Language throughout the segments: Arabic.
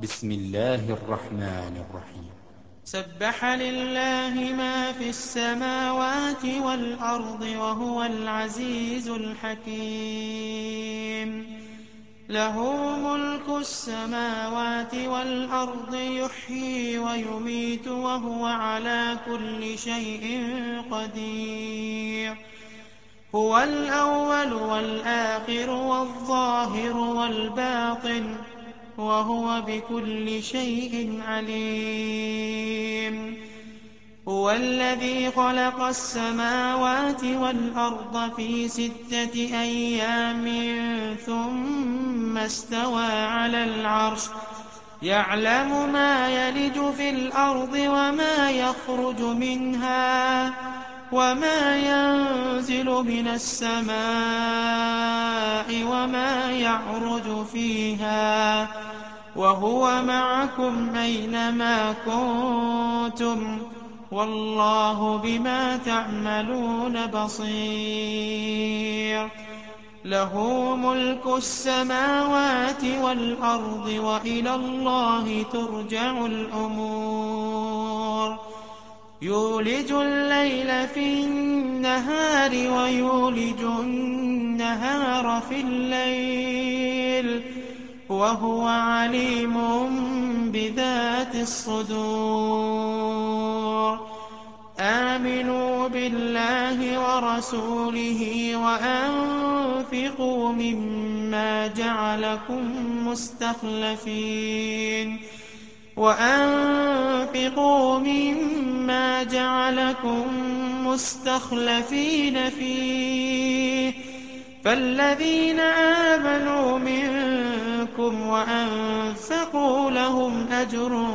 بسم الله الرحمن الرحيم. سبح لله ما في السماوات والأرض وهو العزيز الحكيم. له ملك السماوات والأرض يحيي ويميت وهو على كل شيء قدير. هو الأول والآخر والظاهر والباطن وهو بكل شيء عليم. هو الذي خلق السماوات والأرض في 6 أيام ثم استوى على العرش يعلم ما يلج في الأرض وما يخرج منها وما ينزل من السماء وما يعرج فيها وهو معكم أينما كنتم والله بما تعملون بصير. له ملك السماوات والأرض وإلى الله ترجع الأمور. يولج الليل في النهار ويولج النهار في الليل وهو عليم بذات الصدور. آمنوا بالله ورسوله وأنفقوا مما جعلكم مستخلفين فيه فالذين آمنوا منكم وأنفقوا لهم أجر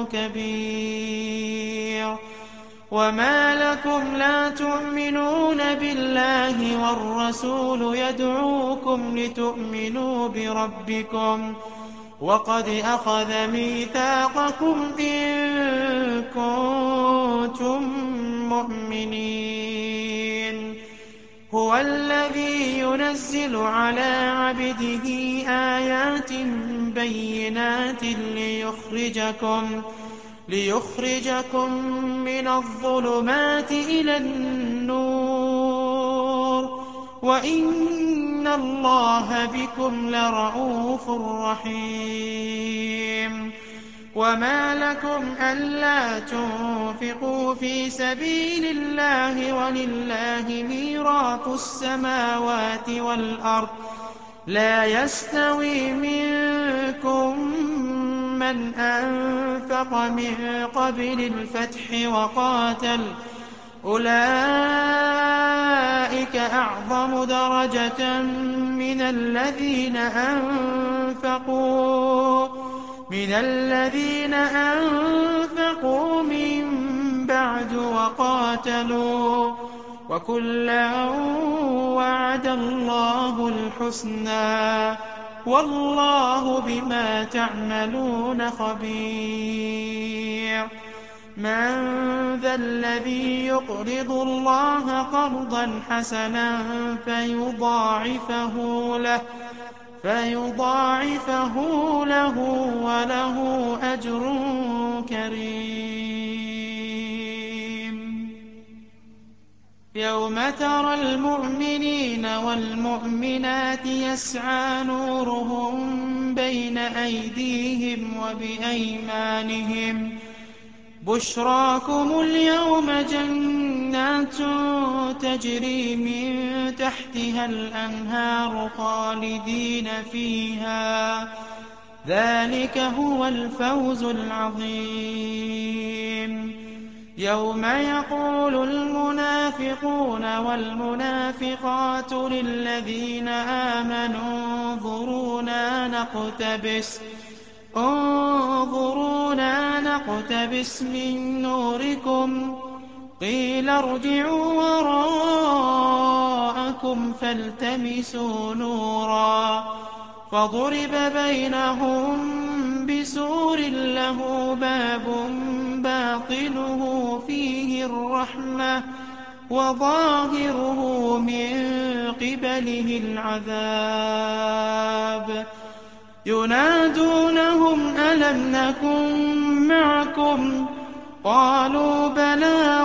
كبير. وما لكم لا تؤمنون بالله والرسول يدعوكم لتؤمنوا بربكم وقد أخذ ميثاقكم إن كنتم مؤمنين. هو الذي ينزل على عبده آيات بينات ليخرجكم من الظلمات إلى النور وإن الله بكم لرءوف رحيم. وما لكم ألا تنفقوا في سبيل الله ولله ميراث السماوات والأرض لا يستوي منكم من أنفق من قبل الفتح وقاتل أولئك أعظم درجة من الذين أنفقوا من بعد وقاتلوا وكلا وعد الله الحسنى والله بما تعملون خبير. من ذا الذي يقرض الله قرضا حسنا فيضاعفه له وله أجر كريم. يوم ترى المؤمنين والمؤمنات يسعى نورهم بين أيديهم وبأيمانهم بشراكم اليوم جنات تجري من تحتها الأنهار خالدين فيها ذلك هو الفوز العظيم. يوم يقول المنافقون والمنافقات للذين آمنوا انظرونا نقتبس من نوركم قيل ارجعوا وراءكم فالتمسوا نورا فضرب بينهم بسور له باب باطنه فيه الرحمة وظاهره من قبله العذاب ينادونهم ألم نكن معكم قالوا بلى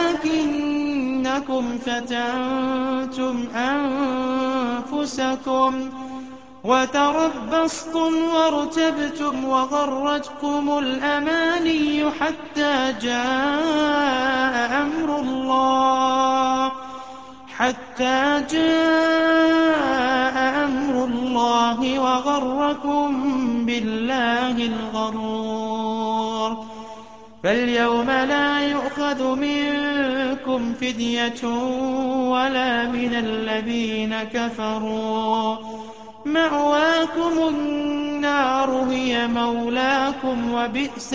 ولكنكم فتنتم أنفسكم وتربصتم وارتبتم وغرتكم الأماني حتى جاء أمر الله وغركم بالله الغرور فاليوم لا يؤخذ منكم فدية ولا من الذين كفروا مأواكم النار هي مولاكم وبئس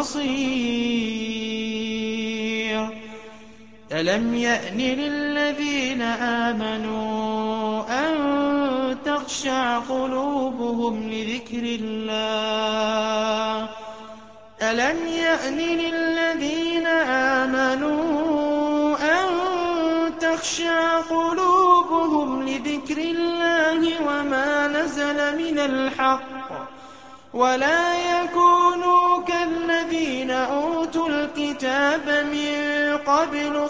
المصير ألم يأن للذين آمنوا أن تخشع قلوبهم لذكر الله وما نزل من الحق ولا يكونوا كالذين أوتوا الكتاب من قبل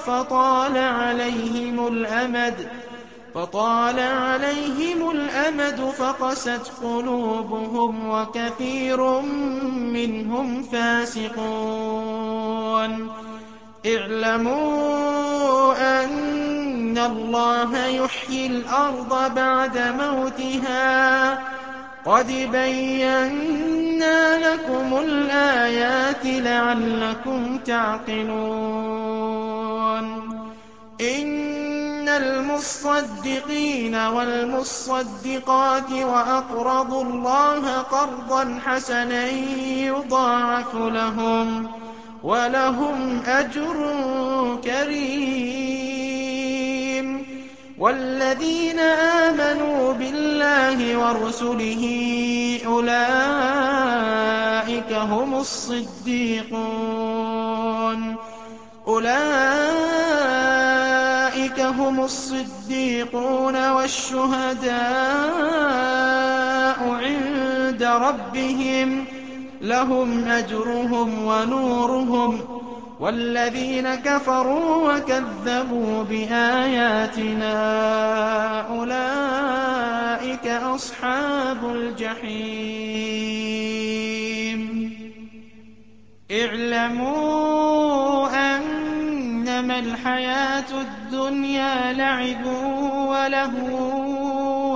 فطال عليهم الأمد فقست قلوبهم وكثير منهم فاسقون اعلموا أن الله يحيي الأرض بعد موتها قد بينا لكم الآيات لعلكم تعقلون إن المصدقين والمصدقات وأقرضوا الله قرضا حسنا يضاعف لهم ولهم أجر كريم والذين آمنوا بالله ورسله أولئك هم الصديقون والشهداء عند ربهم لهم أجرهم ونورهم والذين كفروا وكذبوا بآياتنا أولئك أصحاب الجحيم اعلموا أنما الحياة الدنيا لعب ولهو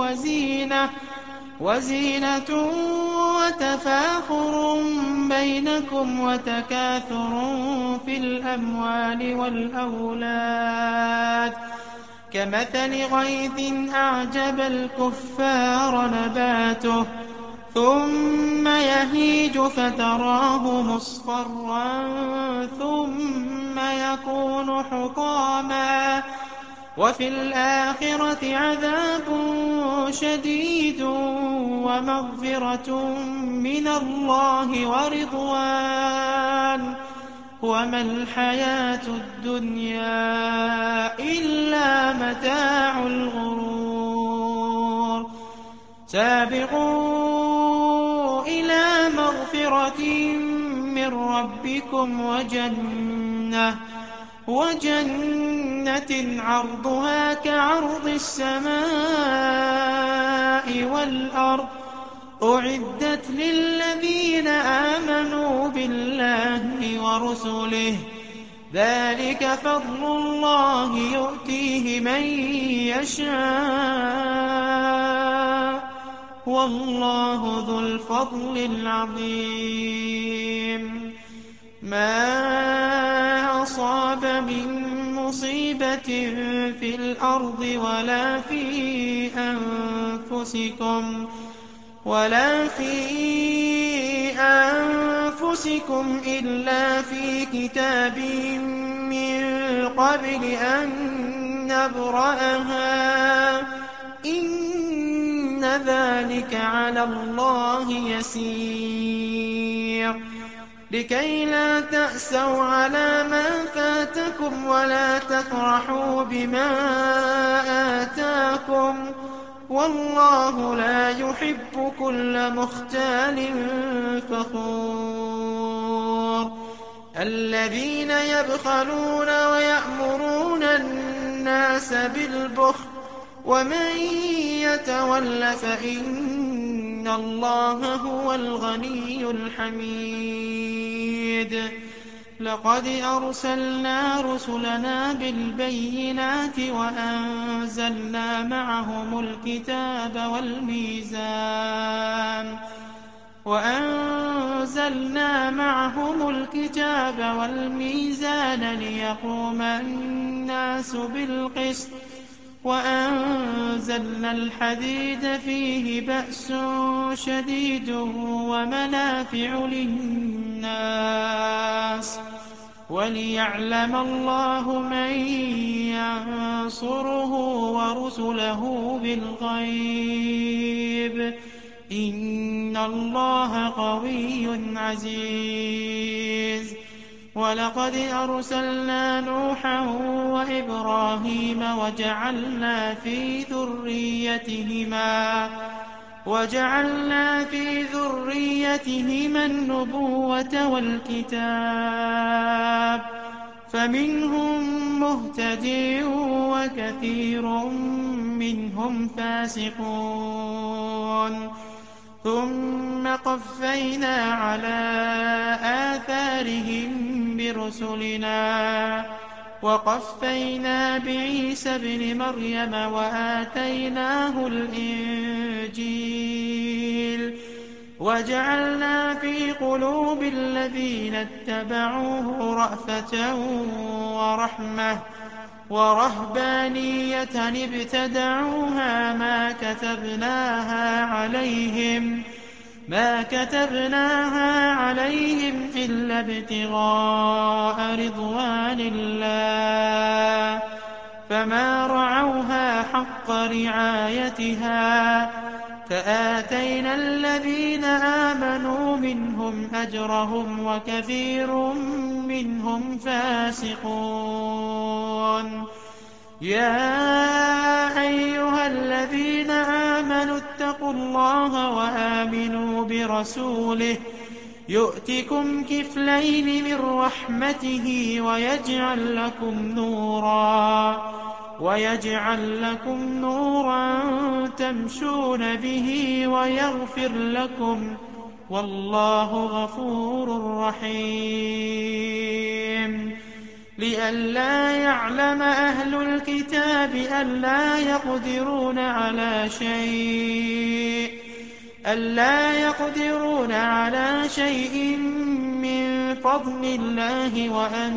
وزينة وتفاخر بينكم وتكاثر في الأموال والأولاد كمثل غيث أعجب الكفار نباته ثم يهيج فتراه مصفرا ثم يكون حطاما وفي الآخرة عذاب شديد ومغفرة من الله ورضوان وما الحياة الدنيا إلا متاع الغرور سابقوا إلى مغفرة من ربكم وجنة عرضها كعرض السماء والأرض أعدت للذين آمنوا بالله ورسله ذلك فضل الله يؤتيه من يشاء والله ذو الفضل العظيم ما أصاب من مصيبة في الأرض ولا في أنفسكم إلا في كتاب من قبل أن نبرأها إن ذلك على الله يسير لكي لا تأسوا على ما فاتكم ولا تفرحوا بما آتاكم والله لا يحب كل مختال فخور الذين يبخلون ويأمرون الناس بالبخل ومن يتول فإن الله هو الغني الحميد لقد أرسلنا رسلنا بالبينات وأنزلنا معهم الكتاب والميزان ليقوم الناس بالقسط وأنزلنا الحديد فيه بأس شديد ومنافع للناس وليعلم الله من ينصره ورسله بالغيب إن الله قوي عزيز ولقد أرسلنا نوحا وإبراهيم وجعلنا في ذريتهما النبوة والكتاب فمنهم مهتد وكثير منهم فاسقون ثم قفينا على آثارهم برسلنا وقفينا بعيسى ابن مريم وآتيناه الإنجيل وجعلنا في قلوب الذين اتبعوه رأفة ورحمة ورهبانية ابتدعوها ما كتبناها عليهم إلا ابتغاء رضوان الله فما رعوها حق رعايتها فآتينا الذين آمنوا منهم أجرهم وكثير منهم فاسقون يا أيها الذين آمنوا اتقوا الله وآمنوا برسوله يؤتكم كفلين من رحمته ويجعل لكم نورا تمشون به ويغفر لكم والله غفور رحيم لئلا يعلم أهل الكتاب ألا يقدرون على شيء من فضل الله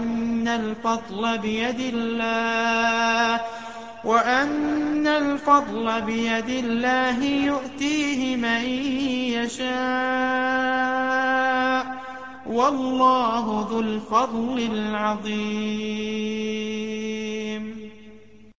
وأن الفضل بيد الله يؤتيه من يشاء والله ذو الفضل العظيم